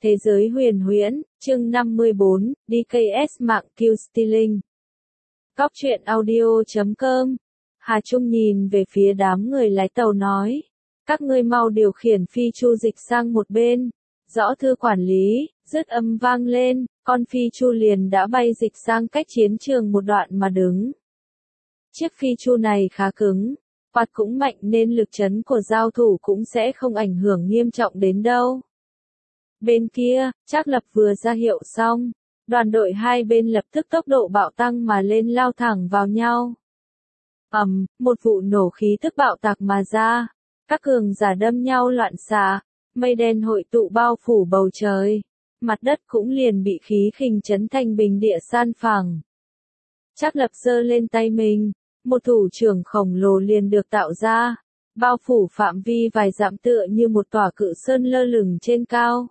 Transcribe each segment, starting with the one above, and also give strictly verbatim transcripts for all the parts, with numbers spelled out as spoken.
Thế giới huyền huyễn, chương năm mươi bốn, đê ca ét mạng Q Stealing. Cóc truyện audio chấm com. Hà Trung nhìn về phía đám người lái tàu nói. Các ngươi mau điều khiển phi chu dịch sang một bên. Rõ thư quản lý, dứt âm vang lên, con phi chu liền đã bay dịch sang cách chiến trường một đoạn mà đứng. Chiếc phi chu này khá cứng, quạt cũng mạnh nên lực chấn của giao thủ cũng sẽ không ảnh hưởng nghiêm trọng đến đâu. Bên kia, Trác Lập vừa ra hiệu xong, đoàn đội hai bên lập tức tốc độ bạo tăng mà lên lao thẳng vào nhau. Ầm, một vụ nổ khí tức bạo tạc mà ra, các cường giả đâm nhau loạn xạ, mây đen hội tụ bao phủ bầu trời, mặt đất cũng liền bị khí khinh chấn thành bình địa san phẳng. Trác Lập giơ lên tay mình, một thủ trưởng khổng lồ liền được tạo ra, bao phủ phạm vi vài dặm tựa như một tòa cự sơn lơ lửng trên cao.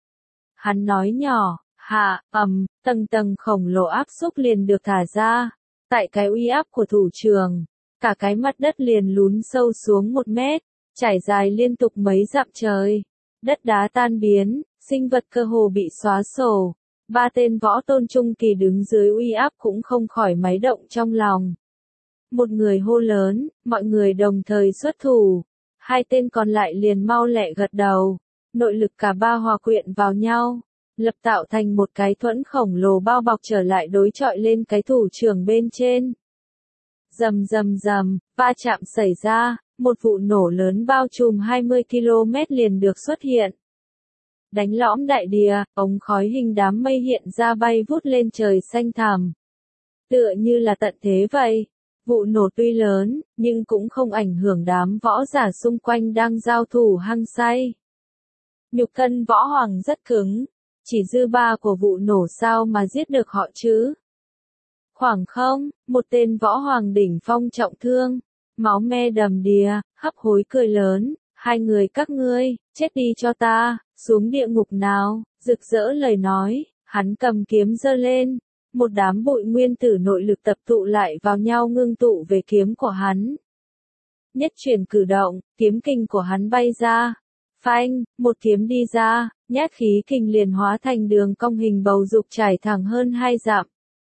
Hắn nói nhỏ, hạ, ầm, tầng tầng khổng lồ áp xúc liền được thả ra. Tại cái uy áp của thủ trưởng, cả cái mặt đất liền lún sâu xuống một mét, trải dài liên tục mấy dặm trời. Đất đá tan biến, sinh vật cơ hồ bị xóa sổ. Ba tên võ tôn trung kỳ đứng dưới uy áp cũng không khỏi máy động trong lòng. Một người hô lớn, mọi người đồng thời xuất thủ. Hai tên còn lại liền mau lẹ gật đầu. Nội lực cả ba hòa quyện vào nhau, lập tạo thành một cái thuẫn khổng lồ bao bọc trở lại đối chọi lên cái thủ trưởng bên trên. Rầm rầm rầm, va chạm xảy ra, một vụ nổ lớn bao trùm hai mươi ki lô mét liền được xuất hiện. Đánh lõm đại địa, ống khói hình đám mây hiện ra bay vút lên trời xanh thẳm. Tựa như là tận thế vậy. Vụ nổ tuy lớn, nhưng cũng không ảnh hưởng đám võ giả xung quanh đang giao thủ hăng say. Nhục thân võ hoàng rất cứng, chỉ dư ba của vụ nổ sao mà giết được họ chứ. Khoảng không, một tên võ hoàng đỉnh phong trọng thương, máu me đầm đìa, hấp hối cười lớn, hai người các ngươi, chết đi cho ta, xuống địa ngục nào, rực rỡ lời nói, hắn cầm kiếm giơ lên, một đám bụi nguyên tử nội lực tập tụ lại vào nhau ngưng tụ về kiếm của hắn. Nhất chuyển cử động, kiếm kình của hắn bay ra. Phanh, một kiếm đi ra, nhát khí kình liền hóa thành đường cong hình bầu dục trải thẳng hơn hai dặm.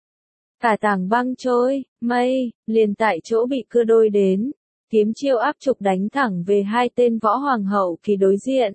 Cả tảng băng trôi, mây, liền tại chỗ bị cưa đôi đến, kiếm chiêu áp trục đánh thẳng về hai tên võ hoàng hậu kỳ đối diện.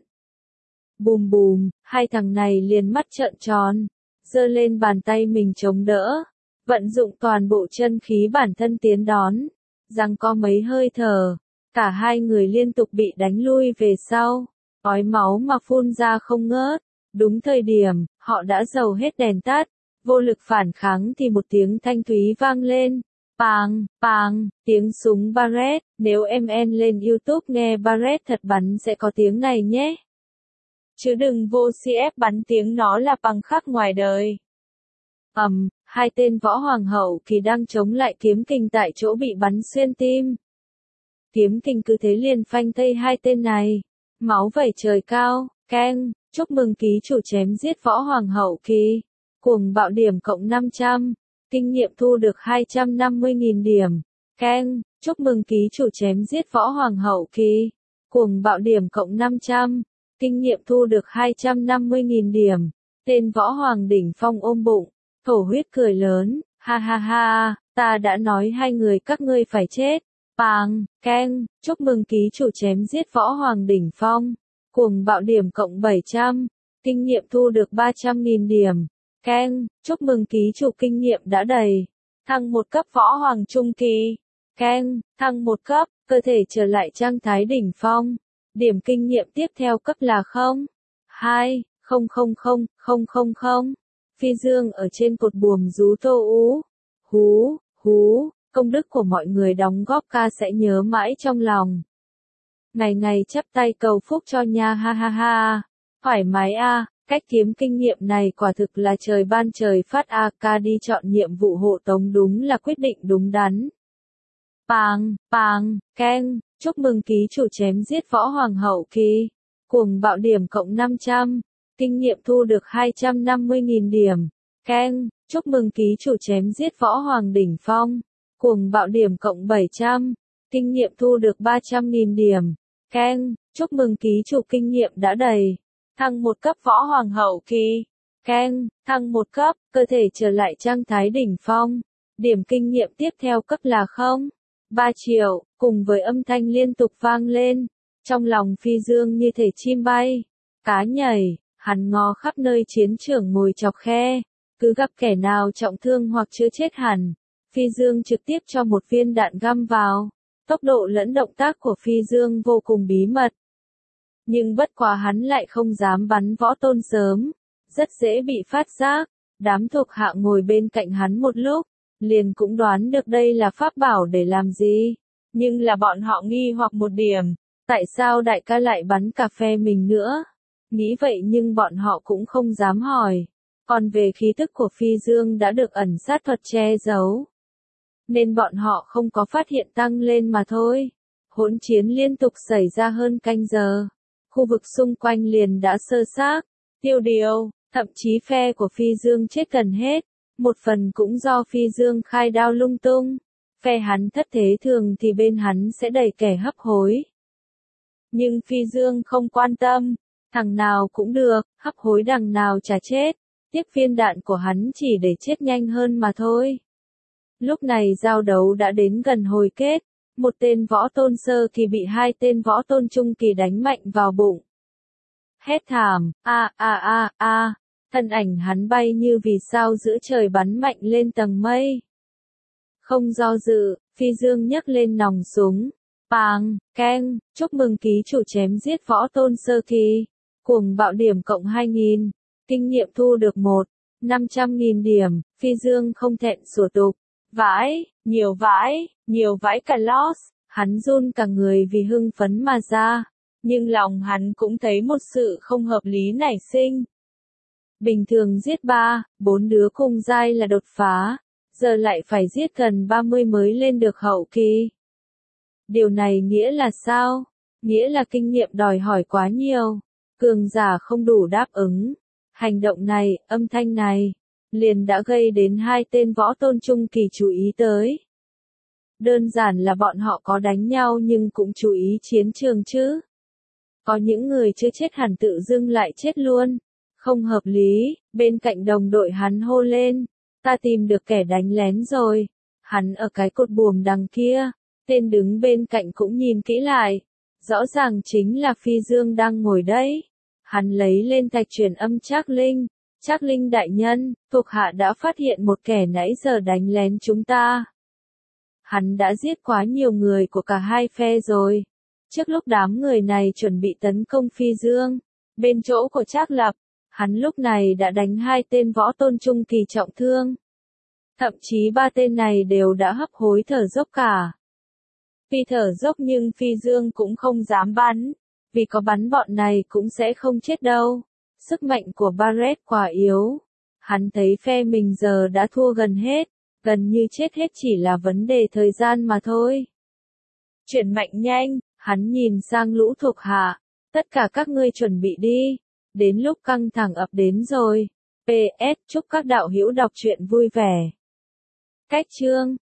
Bùm bùm, hai thằng này liền mắt trợn tròn, giơ lên bàn tay mình chống đỡ, vận dụng toàn bộ chân khí bản thân tiến đón, giằng co mấy hơi thở, cả hai người liên tục bị đánh lui về sau. Ói máu mà phun ra không ngớt, đúng thời điểm, họ đã dầu hết đèn tắt, vô lực phản kháng thì một tiếng thanh thúy vang lên, pang, pang, tiếng súng Barrett, nếu em en lên YouTube nghe Barrett thật bắn sẽ có tiếng này nhé. Chứ đừng vô xê ép bắn tiếng nó là bằng khắc ngoài đời. Ầm, um, hai tên võ hoàng hậu kỳ đang chống lại kiếm kình tại chỗ bị bắn xuyên tim. Kiếm kình cứ thế liền phanh thây hai tên này. Máu vẩy trời cao, keng, chúc mừng ký chủ chém giết võ hoàng hậu kỳ. Cuồng bạo điểm cộng năm trăm, kinh nghiệm thu được hai trăm năm mươi nghìn điểm. Keng, chúc mừng ký chủ chém giết võ hoàng hậu kỳ. Cuồng bạo điểm cộng năm trăm, kinh nghiệm thu được hai trăm năm mươi nghìn điểm. Tên võ hoàng đỉnh phong ôm bụng, thổ huyết cười lớn, ha ha ha, ta đã nói hai người các ngươi phải chết. Pang, keng, chúc mừng ký chủ chém giết võ hoàng đỉnh phong. Cuồng bạo điểm cộng bảy trăm, kinh nghiệm thu được ba trăm nghìn điểm. Keng, chúc mừng ký chủ kinh nghiệm đã đầy. Thăng một cấp võ hoàng trung kỳ. Keng, thăng một cấp, cơ thể trở lại trạng thái đỉnh phong. Điểm kinh nghiệm tiếp theo cấp là không. hai, không không không, không không không. Phi dương ở trên cột buồm rú tô ú. Hú, hú. Công đức của mọi người đóng góp ca sẽ nhớ mãi trong lòng. Ngày ngày chắp tay cầu phúc cho nha ha ha ha. Thoải mái a, à, cách kiếm kinh nghiệm này quả thực là trời ban trời phát a, à, ca đi chọn nhiệm vụ hộ tống đúng là quyết định đúng đắn. Pang, pang, keng, chúc mừng ký chủ chém giết võ hoàng hậu kỳ. Cuồng bạo điểm cộng năm trăm, kinh nghiệm thu được hai trăm năm mươi nghìn điểm. Keng, chúc mừng ký chủ chém giết võ hoàng đỉnh phong. Cuồng bạo điểm cộng bảy trăm, kinh nghiệm thu được ba trăm nghìn điểm. Keng, chúc mừng ký chủ kinh nghiệm đã đầy. thăng một cấp võ hoàng hậu kỳ. Keng, thăng một cấp, cơ thể trở lại trạng thái đỉnh phong. Điểm kinh nghiệm tiếp theo cấp là không. ba triệu, cùng với âm thanh liên tục vang lên. Trong lòng Phi Dương như thể chim bay, cá nhảy, hắn ngó khắp nơi chiến trường ngồi chọc khe. Cứ gặp kẻ nào trọng thương hoặc chưa chết hẳn, Phi Dương trực tiếp cho một viên đạn găm vào. Tốc độ lẫn động tác của Phi Dương vô cùng bí mật. Nhưng bất quá hắn lại không dám bắn võ tôn sớm, rất dễ bị phát giác. Đám thuộc hạ ngồi bên cạnh hắn một lúc, liền cũng đoán được đây là pháp bảo để làm gì. Nhưng là bọn họ nghi hoặc một điểm, tại sao đại ca lại bắn cà phê mình nữa? Nghĩ vậy nhưng bọn họ cũng không dám hỏi. Còn về khí tức của Phi Dương đã được ẩn sát thuật che giấu, nên bọn họ không có phát hiện tăng lên mà thôi. Hỗn chiến liên tục xảy ra hơn canh giờ. Khu vực xung quanh liền đã sơ xác, tiêu điều, thậm chí phe của Phi Dương chết gần hết. Một phần cũng do Phi Dương khai đao lung tung. Phe hắn thất thế thường thì bên hắn sẽ đầy kẻ hấp hối. Nhưng Phi Dương không quan tâm, thằng nào cũng được, hấp hối đằng nào chả chết. Tiếc viên đạn của hắn chỉ để chết nhanh hơn mà thôi. Lúc này giao đấu đã đến gần hồi kết. Một tên võ tôn sơ kỳ bị hai tên võ tôn trung kỳ đánh mạnh vào bụng. Hét thảm, a a a a, thân ảnh hắn bay như vì sao giữa trời bắn mạnh lên tầng mây. Không do dự, Phi Dương nhấc lên nòng súng. Pàng, keng, chúc mừng ký chủ chém giết võ tôn sơ kỳ. Cuồng bạo điểm cộng hai nghìn. Kinh nghiệm thu được một, năm trăm nghìn điểm. Phi Dương không thẹn sủa tục. Vãi, nhiều vãi, nhiều vãi cả loss. Hắn run cả người vì hưng phấn mà ra. Nhưng lòng hắn cũng thấy một sự không hợp lý nảy sinh. Bình thường giết ba, bốn đứa cùng giai là đột phá. Giờ lại phải giết gần ba mươi mới lên được hậu kỳ. Điều này nghĩa là sao? Nghĩa là kinh nghiệm đòi hỏi quá nhiều. Cường giả không đủ đáp ứng. Hành động này, âm thanh này, liền đã gây đến hai tên võ tôn trung kỳ chú ý tới. Đơn giản là bọn họ có đánh nhau nhưng cũng chú ý chiến trường chứ. Có những người chưa chết hẳn tự dưng lại chết luôn. Không hợp lý, bên cạnh đồng đội hắn hô lên. Ta tìm được kẻ đánh lén rồi. Hắn ở cái cột buồm đằng kia. Tên đứng bên cạnh cũng nhìn kỹ lại. Rõ ràng chính là Phi Dương đang ngồi đấy. Hắn lấy lên thạch truyền âm Trác Linh. Trác Linh đại nhân, thuộc hạ đã phát hiện một kẻ nãy giờ đánh lén chúng ta. Hắn đã giết quá nhiều người của cả hai phe rồi. Trước lúc đám người này chuẩn bị tấn công Phi Dương, bên chỗ của Trác Lập, hắn lúc này đã đánh hai tên võ tôn trung kỳ trọng thương. Thậm chí ba tên này đều đã hấp hối thở dốc cả. Phi thở dốc nhưng Phi Dương cũng không dám bắn, vì có bắn bọn này cũng sẽ không chết đâu. Sức mạnh của Barret quá yếu. Hắn thấy phe mình giờ đã thua gần hết, gần như chết hết chỉ là vấn đề thời gian mà thôi. Chuyển mạnh nhanh, hắn nhìn sang lũ thuộc hạ. Tất cả các ngươi chuẩn bị đi. Đến lúc căng thẳng ập đến rồi. pê ét chúc các đạo hữu đọc truyện vui vẻ. Cách chương